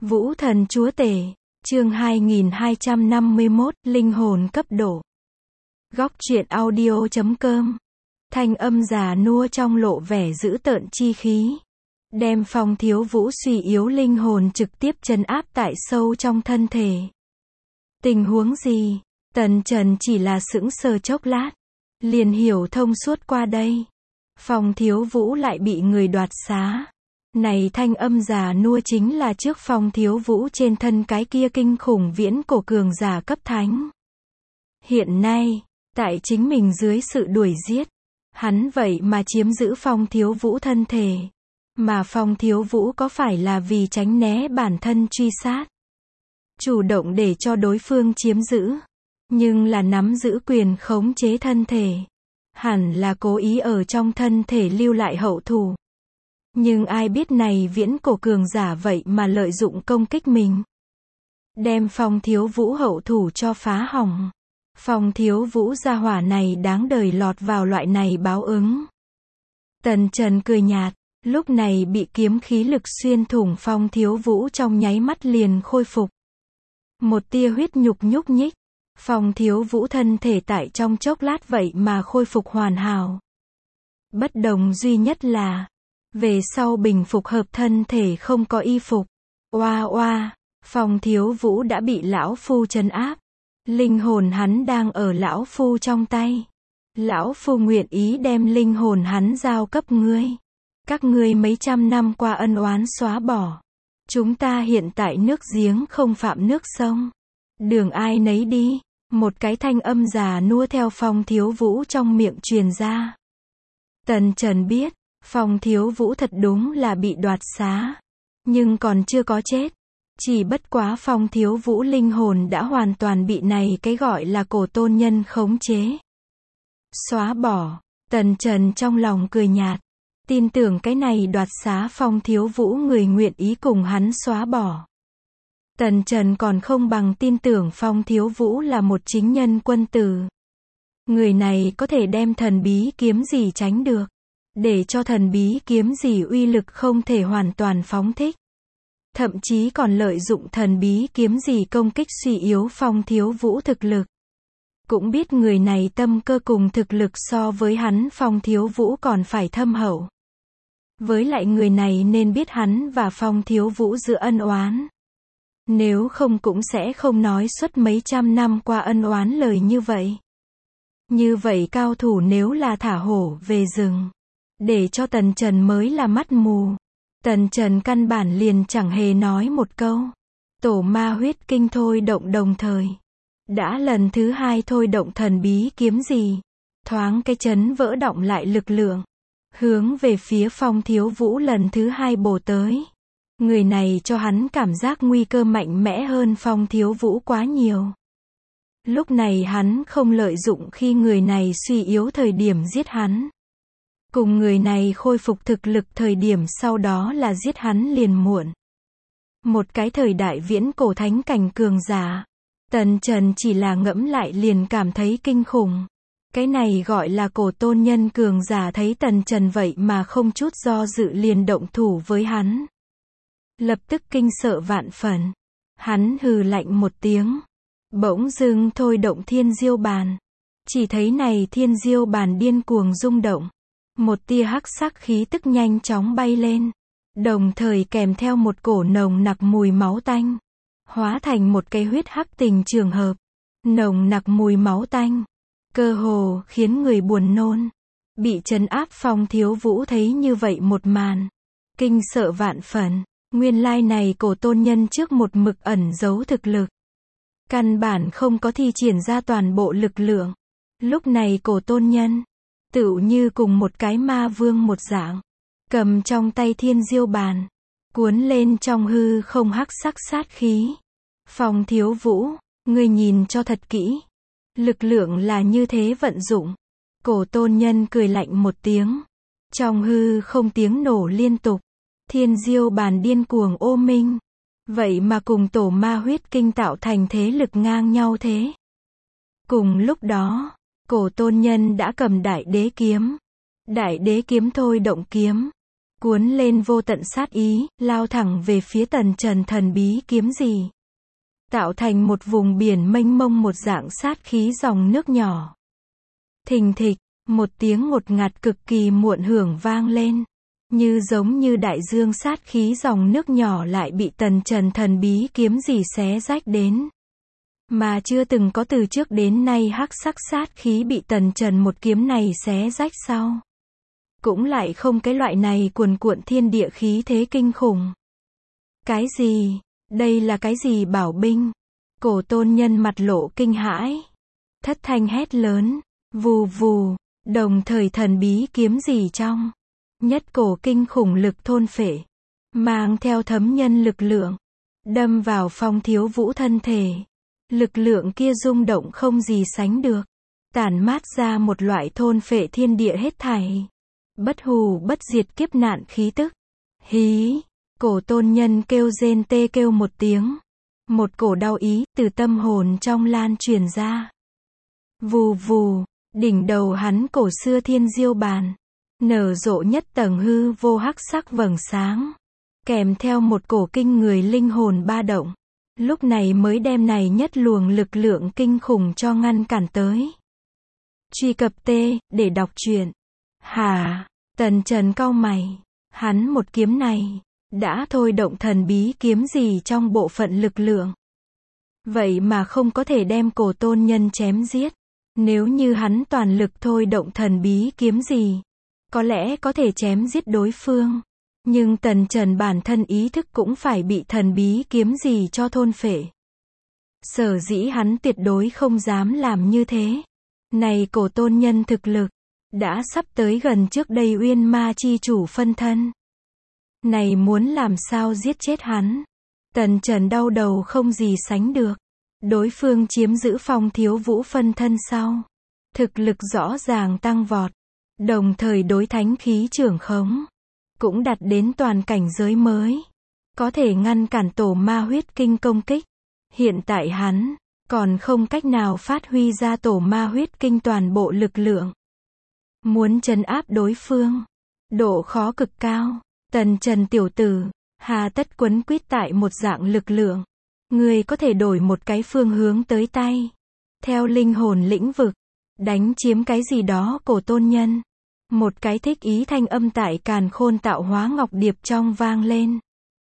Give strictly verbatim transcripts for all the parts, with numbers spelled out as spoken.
Vũ thần chúa tể, chương hai nghìn hai trăm năm mươi mốt, linh hồn cấp độ. Góc truyện audio chấm com. Thanh âm già nua trong lộ vẻ dữ tợn chi khí, đem Phong Thiếu Vũ suy yếu linh hồn trực tiếp trấn áp tại sâu trong thân thể. Tình huống gì? Tần Trần chỉ là sững sờ chốc lát, liền hiểu thông suốt qua đây. Phong Thiếu Vũ lại bị người đoạt xá. Này thanh âm già nua chính là trước Phong Thiếu Vũ trên thân cái kia kinh khủng viễn cổ cường giả cấp thánh. Hiện nay, tại chính mình dưới sự đuổi giết, hắn vậy mà chiếm giữ Phong Thiếu Vũ thân thể. Mà Phong Thiếu Vũ có phải là vì tránh né bản thân truy sát, chủ động để cho đối phương chiếm giữ, nhưng là nắm giữ quyền khống chế thân thể. Hẳn là cố ý ở trong thân thể lưu lại hậu thủ. Nhưng ai biết này viễn cổ cường giả vậy mà lợi dụng công kích mình, đem Phong Thiếu Vũ hậu thủ cho phá hỏng. Phong Thiếu Vũ gia hỏa này đáng đời lọt vào loại này báo ứng. Tần Trần cười nhạt, lúc này bị kiếm khí lực xuyên thủng Phong Thiếu Vũ trong nháy mắt liền khôi phục. Một tia huyết nhục nhúc nhích, Phong Thiếu Vũ thân thể tại trong chốc lát vậy mà khôi phục hoàn hảo. Bất đồng duy nhất là, về sau bình phục hợp thân thể không có y phục. Oa oa, Phong Thiếu Vũ đã bị lão phu trấn áp. Linh hồn hắn đang ở lão phu trong tay. Lão phu nguyện ý đem linh hồn hắn giao cấp ngươi. Các ngươi mấy trăm năm qua ân oán xóa bỏ. Chúng ta hiện tại nước giếng không phạm nước sông. Đường ai nấy đi. Một cái thanh âm già nua theo Phong Thiếu Vũ trong miệng truyền ra. Tần Trần biết, Phong Thiếu Vũ thật đúng là bị đoạt xá, nhưng còn chưa có chết. Chỉ bất quá Phong Thiếu Vũ linh hồn đã hoàn toàn bị này cái gọi là cổ tôn nhân khống chế, xóa bỏ. Tần Trần trong lòng cười nhạt, tin tưởng cái này đoạt xá Phong Thiếu Vũ người nguyện ý cùng hắn xóa bỏ. Tần Trần còn không bằng tin tưởng Phong Thiếu Vũ là một chính nhân quân tử. Người này có thể đem thần bí kiếm gì tránh được, để cho thần bí kiếm gì uy lực không thể hoàn toàn phóng thích. Thậm chí còn lợi dụng thần bí kiếm gì công kích suy yếu Phong Thiếu Vũ thực lực. Cũng biết người này tâm cơ cùng thực lực so với hắn Phong Thiếu Vũ còn phải thâm hậu. Với lại người này nên biết hắn và Phong Thiếu Vũ giữa ân oán. Nếu không cũng sẽ không nói suốt mấy trăm năm qua ân oán lời như vậy. Như vậy cao thủ nếu là thả hổ về rừng, để cho Tần Trần mới là mắt mù. Tần Trần căn bản liền chẳng hề nói một câu. Tổ ma huyết kinh thôi động đồng thời. Đã lần thứ hai thôi động thần bí kiếm gì. Thoáng cái chấn vỡ động lại lực lượng. Hướng về phía Phong Thiếu Vũ lần thứ hai bổ tới. Người này cho hắn cảm giác nguy cơ mạnh mẽ hơn Phong Thiếu Vũ quá nhiều. Lúc này hắn không lợi dụng khi người này suy yếu thời điểm giết hắn. Cùng người này khôi phục thực lực thời điểm sau đó là giết hắn liền muộn. Một cái thời đại viễn cổ thánh cảnh cường giả. Tần Trần chỉ là ngẫm lại liền cảm thấy kinh khủng. Cái này gọi là cổ tôn nhân cường giả thấy Tần Trần vậy mà không chút do dự liền động thủ với hắn. Lập tức kinh sợ vạn phần. Hắn hừ lạnh một tiếng. Bỗng dưng thôi động thiên diêu bàn. Chỉ thấy này thiên diêu bàn điên cuồng rung động. Một tia hắc sắc khí tức nhanh chóng bay lên. Đồng thời kèm theo một cổ nồng nặc mùi máu tanh. Hóa thành một cái huyết hắc tình trường hợp. Nồng nặc mùi máu tanh. Cơ hồ khiến người buồn nôn. Bị trấn áp Phong Thiếu Vũ thấy như vậy một màn. Kinh sợ vạn phần. Nguyên lai này cổ tôn nhân trước một mực ẩn giấu thực lực. Căn bản không có thi triển ra toàn bộ lực lượng. Lúc này cổ tôn nhân, tựu như cùng một cái ma vương một dạng. Cầm trong tay thiên diêu bàn. Cuốn lên trong hư không hắc sắc sát khí. Phong Thiếu Vũ, ngươi nhìn cho thật kỹ. Lực lượng là như thế vận dụng. Cổ tôn nhân cười lạnh một tiếng. Trong hư không tiếng nổ liên tục. Thiên diêu bàn điên cuồng ô minh. Vậy mà cùng tổ ma huyết kinh tạo thành thế lực ngang nhau thế. Cùng lúc đó, cổ tôn nhân đã cầm đại đế kiếm. Đại đế kiếm thôi động kiếm. cuốn lên vô tận sát ý, lao thẳng về phía tần trần thần bí kiếm gì. Tạo thành một vùng biển mênh mông một dạng sát khí dòng nước nhỏ. Thình thịch, một tiếng ngột ngạt cực kỳ muộn hưởng vang lên. Như giống như đại dương sát khí dòng nước nhỏ lại bị tần trần thần bí kiếm gì xé rách đến. Mà chưa từng có từ trước đến nay hắc sắc sát khí bị tần trần một kiếm này xé rách sau. Cũng lại không cái loại này cuồn cuộn thiên địa khí thế kinh khủng. Cái gì? Đây là cái gì bảo binh? Cổ tôn nhân mặt lộ kinh hãi. Thất thanh hét lớn. Vù vù. Đồng thời thần bí kiếm gì trong. Nhất cổ kinh khủng lực thôn phệ. Mang theo thấm nhân lực lượng. Đâm vào Phong Thiếu Vũ thân thể. Lực lượng kia rung động không gì sánh được. Tản mát ra một loại thôn phệ thiên địa hết thảy. Bất hù bất diệt kiếp nạn khí tức. Hí. Cổ tôn nhân kêu rên tê kêu một tiếng. Một cổ đau ý từ tâm hồn trong lan truyền ra. Vù vù. Đỉnh đầu hắn cổ xưa thiên diêu bàn. Nở rộ nhất tầng hư vô hắc sắc vầng sáng. Kèm theo một cổ kinh người linh hồn ba động. Lúc này mới đem này nhất luồng lực lượng kinh khủng cho ngăn cản tới. Truy cập T, để đọc truyện. Hả? Tần Trần cau mày. Hắn một kiếm này, đã thôi động thần bí kiếm gì trong bộ phận lực lượng. Vậy mà không có thể đem cổ tôn nhân chém giết. Nếu như hắn toàn lực thôi động thần bí kiếm gì, có lẽ có thể chém giết đối phương. Nhưng Tần Trần bản thân ý thức cũng phải bị thần bí kiếm gì cho thôn phệ. Sở dĩ hắn tuyệt đối không dám làm như thế. Này cổ tôn nhân thực lực, đã sắp tới gần trước đây Uyên Ma chi chủ phân thân. Này muốn làm sao giết chết hắn. Tần Trần đau đầu không gì sánh được. Đối phương chiếm giữ Phong Thiếu Vũ phân thân sau. Thực lực rõ ràng tăng vọt. Đồng thời đối thánh khí trưởng khống. Cũng đạt đến toàn cảnh giới mới. Có thể ngăn cản tổ ma huyết kinh công kích. Hiện tại hắn, còn không cách nào phát huy ra tổ ma huyết kinh toàn bộ lực lượng. Muốn trấn áp đối phương. Độ khó cực cao. Tần Trần tiểu tử, hà tất quấn quýt tại một dạng lực lượng. Người có thể đổi một cái phương hướng tới tay. Theo linh hồn lĩnh vực. Đánh chiếm cái gì đó cổ tôn nhân. Một cái thích ý thanh âm tại càn khôn tạo hóa ngọc điệp trong vang lên.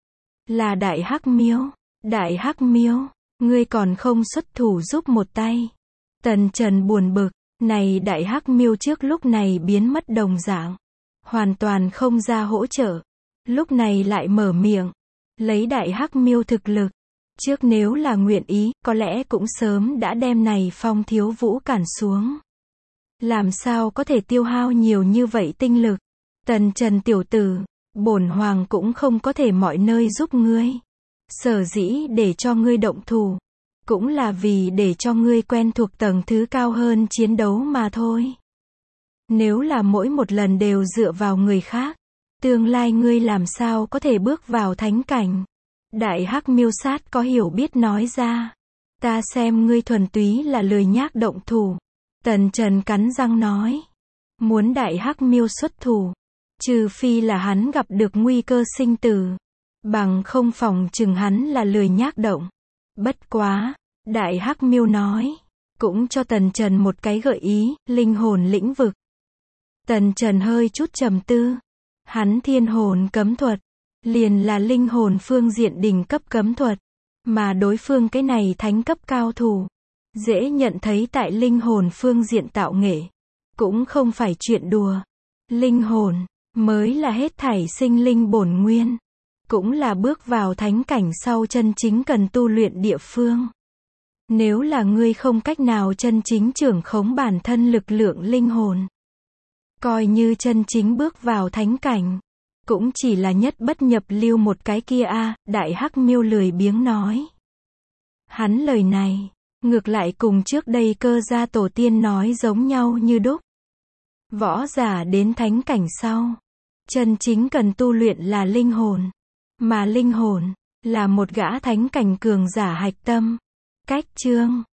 Là Đại Hắc Miêu. Đại Hắc Miêu, ngươi còn không xuất thủ giúp một tay. Tần Trần buồn bực. Này Đại Hắc Miêu trước lúc này biến mất đồng dạng. Hoàn toàn không ra hỗ trợ. Lúc này lại mở miệng. Lấy Đại Hắc Miêu thực lực. Trước nếu là nguyện ý, có lẽ cũng sớm đã đem này Phong Thiếu Vũ cản xuống. Làm sao có thể tiêu hao nhiều như vậy tinh lực. Tần Trần tiểu tử, bổn hoàng cũng không có thể mọi nơi giúp ngươi. Sở dĩ để cho ngươi động thủ. Cũng là vì để cho ngươi quen thuộc tầng thứ cao hơn chiến đấu mà thôi. Nếu là mỗi một lần đều dựa vào người khác. Tương lai ngươi làm sao có thể bước vào thánh cảnh. Đại Hắc Miêu sát có hiểu biết nói ra. Ta xem ngươi thuần túy là lười nhác động thủ. Tần Trần cắn răng nói. Muốn Đại Hắc Miêu xuất thủ. Trừ phi là hắn gặp được nguy cơ sinh tử. Bằng không phòng chừng hắn là lười nhác động. Bất quá. Đại Hắc Miêu nói. Cũng cho Tần Trần một cái gợi ý. Linh hồn lĩnh vực. Tần Trần hơi chút trầm tư. Hắn thiên hồn cấm thuật. Liền là linh hồn phương diện đỉnh cấp cấm thuật. Mà đối phương cái này thánh cấp cao thủ. Dễ nhận thấy tại linh hồn phương diện tạo nghệ. Cũng không phải chuyện đùa. Linh hồn, mới là hết thảy sinh linh bổn nguyên. Cũng là bước vào thánh cảnh sau chân chính cần tu luyện địa phương. Nếu là ngươi không cách nào chân chính trưởng khống bản thân lực lượng linh hồn. Coi như chân chính bước vào thánh cảnh. Cũng chỉ là nhất bất nhập lưu một cái kia a. À, Đại Hắc Miêu lười biếng nói. Hắn lời này, ngược lại cùng trước đây Cơ gia tổ tiên nói giống nhau như đúc. Võ giả đến thánh cảnh sau. Chân chính cần tu luyện là linh hồn. Mà linh hồn, là một gã thánh cảnh cường giả hạch tâm. Cách chương.